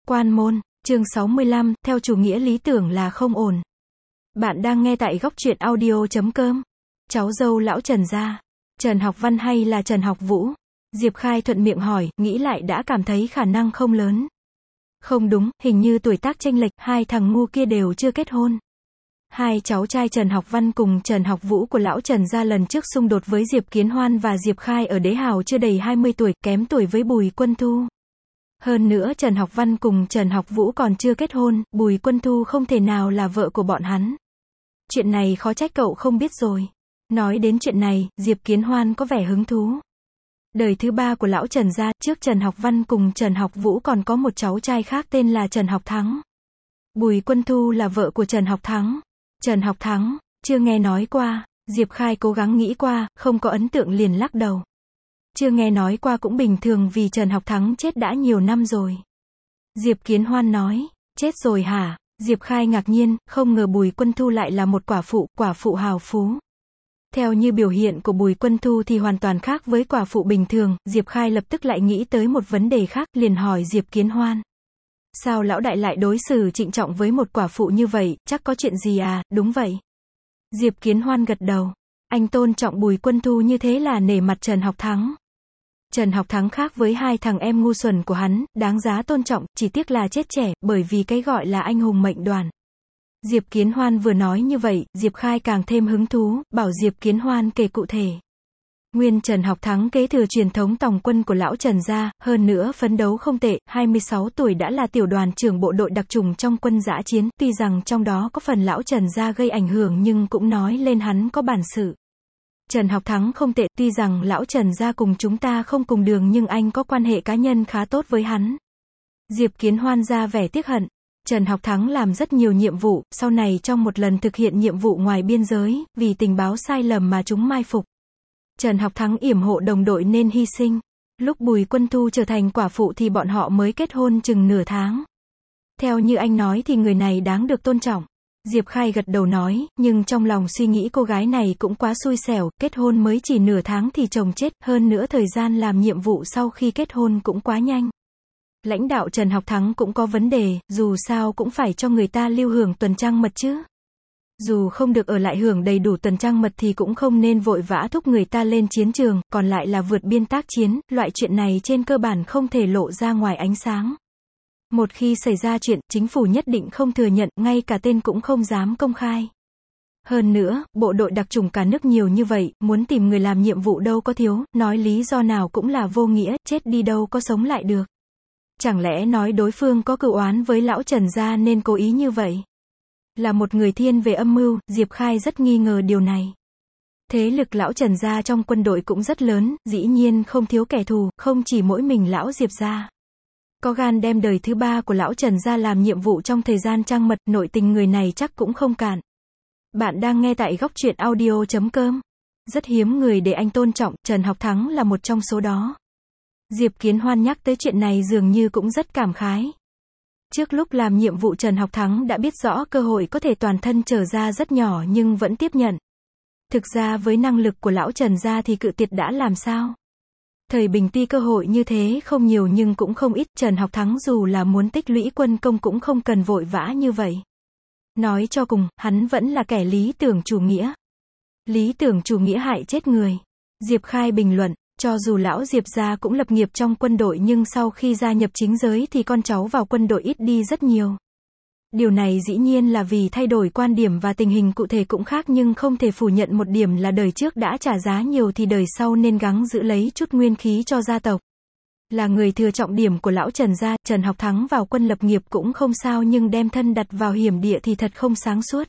Quan môn, chương 65, theo chủ nghĩa lý tưởng là không ổn. Bạn đang nghe tại góc truyện audio.com. Cháu dâu lão Trần gia. Trần Học Văn hay là Trần Học Vũ? Diệp Khai thuận miệng hỏi, nghĩ lại đã cảm thấy khả năng không lớn. Không đúng, hình như tuổi tác chênh lệch, hai thằng ngu kia đều chưa kết hôn. Hai cháu trai Trần Học Văn cùng Trần Học Vũ của lão Trần gia lần trước xung đột với Diệp Kiến Hoan và Diệp Khai ở Đế Hào chưa đầy 20 tuổi, kém tuổi với Bùi Quân Thu. Hơn nữa Trần Học Văn cùng Trần Học Vũ còn chưa kết hôn, Bùi Quân Thu không thể nào là vợ của bọn hắn. Chuyện này khó trách cậu không biết rồi. Nói đến chuyện này, Diệp Kiến Hoan có vẻ hứng thú. Đời thứ ba của lão Trần gia, trước Trần Học Văn cùng Trần Học Vũ còn có một cháu trai khác tên là Trần Học Thắng. Bùi Quân Thu là vợ của Trần Học Thắng. Trần Học Thắng, chưa nghe nói qua. Diệp Khai cố gắng nghĩ qua, không có ấn tượng liền lắc đầu. Chưa nghe nói qua cũng bình thường vì Trần Học Thắng chết đã nhiều năm rồi. Diệp Kiến Hoan nói, chết rồi hả? Diệp Khai ngạc nhiên, không ngờ Bùi Quân Thu lại là một quả phụ hào phú. Theo như biểu hiện của Bùi Quân Thu thì hoàn toàn khác với quả phụ bình thường, Diệp Khai lập tức lại nghĩ tới một vấn đề khác, liền hỏi Diệp Kiến Hoan. Sao lão đại lại đối xử trịnh trọng với một quả phụ như vậy, chắc có chuyện gì à? Đúng vậy. Diệp Kiến Hoan gật đầu. Anh tôn trọng Bùi Quân Thu như thế là nể mặt Trần Học Thắng. Trần Học Thắng khác với hai thằng em ngu xuẩn của hắn, đáng giá tôn trọng, chỉ tiếc là chết trẻ, bởi vì cái gọi là anh hùng mệnh đoàn. Diệp Kiến Hoan vừa nói như vậy, Diệp Khai càng thêm hứng thú, bảo Diệp Kiến Hoan kể cụ thể. Nguyên Trần Học Thắng kế thừa truyền thống tòng quân của lão Trần gia, hơn nữa phấn đấu không tệ, 26 tuổi đã là tiểu đoàn trưởng bộ đội đặc chủng trong quân dã chiến, tuy rằng trong đó có phần lão Trần gia gây ảnh hưởng nhưng cũng nói lên hắn có bản sự. Trần Học Thắng không tệ, tuy rằng lão Trần gia cùng chúng ta không cùng đường nhưng anh có quan hệ cá nhân khá tốt với hắn. Diệp Kiến Hoan ra vẻ tiếc hận. Trần Học Thắng làm rất nhiều nhiệm vụ, sau này trong một lần thực hiện nhiệm vụ ngoài biên giới, vì tình báo sai lầm mà chúng mai phục. Trần Học Thắng yểm hộ đồng đội nên hy sinh. Lúc Bùi Quân Thu trở thành quả phụ thì bọn họ mới kết hôn chừng nửa tháng. Theo như anh nói thì người này đáng được tôn trọng. Diệp Khai gật đầu nói, nhưng trong lòng suy nghĩ cô gái này cũng quá xui xẻo, kết hôn mới chỉ nửa tháng thì chồng chết, hơn nữa thời gian làm nhiệm vụ sau khi kết hôn cũng quá nhanh. Lãnh đạo Trần Học Thắng cũng có vấn đề, dù sao cũng phải cho người ta lưu hưởng tuần trăng mật chứ. Dù không được ở lại hưởng đầy đủ tuần trăng mật thì cũng không nên vội vã thúc người ta lên chiến trường, còn lại là vượt biên tác chiến, loại chuyện này trên cơ bản không thể lộ ra ngoài ánh sáng. Một khi xảy ra chuyện, chính phủ nhất định không thừa nhận, ngay cả tên cũng không dám công khai. Hơn nữa, bộ đội đặc chủng cả nước nhiều như vậy, muốn tìm người làm nhiệm vụ đâu có thiếu, nói lý do nào cũng là vô nghĩa, chết đi đâu có sống lại được. Chẳng lẽ nói đối phương có cựu oán với lão Trần gia nên cố ý như vậy? Là một người thiên về âm mưu, Diệp Khai rất nghi ngờ điều này. Thế lực lão Trần gia trong quân đội cũng rất lớn, dĩ nhiên không thiếu kẻ thù, không chỉ mỗi mình lão Diệp gia. Có gan đem đời thứ ba của lão Trần gia làm nhiệm vụ trong thời gian trăng mật, nội tình người này chắc cũng không cạn. Bạn đang nghe tại góc truyện audio.com. Rất hiếm người để anh tôn trọng, Trần Học Thắng là một trong số đó. Diệp Kiến Hoan nhắc tới chuyện này dường như cũng rất cảm khái. Trước lúc làm nhiệm vụ Trần Học Thắng đã biết rõ cơ hội có thể toàn thân trở ra rất nhỏ nhưng vẫn tiếp nhận. Thực ra với năng lực của lão Trần gia thì cự tuyệt đã làm sao? Thời bình tuy cơ hội như thế không nhiều nhưng cũng không ít, Trần Học Thắng dù là muốn tích lũy quân công cũng không cần vội vã như vậy. Nói cho cùng, hắn vẫn là kẻ lý tưởng chủ nghĩa. Lý tưởng chủ nghĩa hại chết người. Diệp Khai bình luận, cho dù lão Diệp gia cũng lập nghiệp trong quân đội nhưng sau khi gia nhập chính giới thì con cháu vào quân đội ít đi rất nhiều. Điều này dĩ nhiên là vì thay đổi quan điểm và tình hình cụ thể cũng khác nhưng không thể phủ nhận một điểm là đời trước đã trả giá nhiều thì đời sau nên gắng giữ lấy chút nguyên khí cho gia tộc. Là người thừa trọng điểm của lão Trần gia, Trần Học Thắng vào quân lập nghiệp cũng không sao nhưng đem thân đặt vào hiểm địa thì thật không sáng suốt.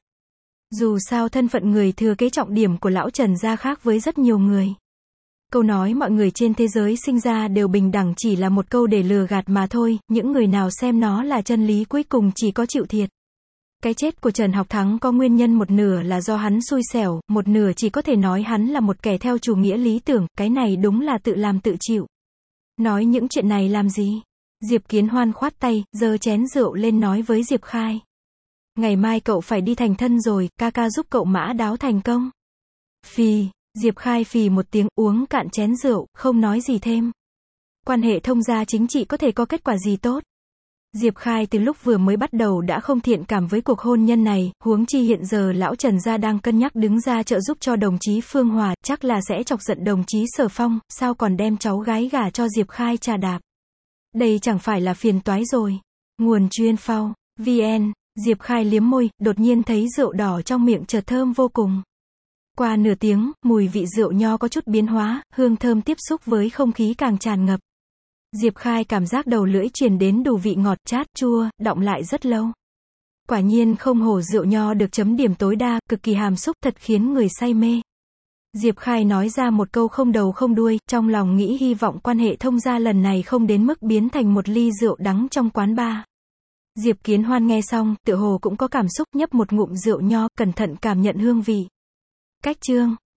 Dù sao thân phận người thừa kế trọng điểm của lão Trần gia khác với rất nhiều người. Câu nói mọi người trên thế giới sinh ra đều bình đẳng chỉ là một câu để lừa gạt mà thôi, những người nào xem nó là chân lý cuối cùng chỉ có chịu thiệt. Cái chết của Trần Học Thắng có nguyên nhân một nửa là do hắn xui xẻo, một nửa chỉ có thể nói hắn là một kẻ theo chủ nghĩa lý tưởng, cái này đúng là tự làm tự chịu. Nói những chuyện này làm gì? Diệp Kiến Hoan khoát tay, giơ chén rượu lên nói với Diệp Khai. Ngày mai cậu phải đi thành thân rồi, ca ca giúp cậu mã đáo thành công. Phì. Diệp Khai phì một tiếng, uống cạn chén rượu, không nói gì thêm. Quan hệ thông gia chính trị có thể có kết quả gì tốt? Diệp Khai từ lúc vừa mới bắt đầu đã không thiện cảm với cuộc hôn nhân này, huống chi hiện giờ lão Trần gia đang cân nhắc đứng ra trợ giúp cho đồng chí Phương Hòa, chắc là sẽ chọc giận đồng chí Sở Phong, sao còn đem cháu gái gả cho Diệp Khai trà đạp. Đây chẳng phải là phiền toái rồi. Nguồn chuyên phao, VN, Diệp Khai liếm môi, đột nhiên thấy rượu đỏ trong miệng chợt thơm vô cùng. Qua nửa tiếng, mùi vị rượu nho có chút biến hóa, hương thơm tiếp xúc với không khí càng tràn ngập. Diệp Khai cảm giác đầu lưỡi truyền đến đủ vị ngọt, chát, chua, đọng lại rất lâu. Quả nhiên không hổ rượu nho được chấm điểm tối đa, cực kỳ hàm xúc, thật khiến người say mê. Diệp Khai nói ra một câu không đầu không đuôi, trong lòng nghĩ hy vọng quan hệ thông gia lần này không đến mức biến thành một ly rượu đắng trong quán bar. Diệp Kiến Hoan nghe xong, tựa hồ cũng có cảm xúc, nhấp một ngụm rượu nho, cẩn thận cảm nhận hương vị. Cách chương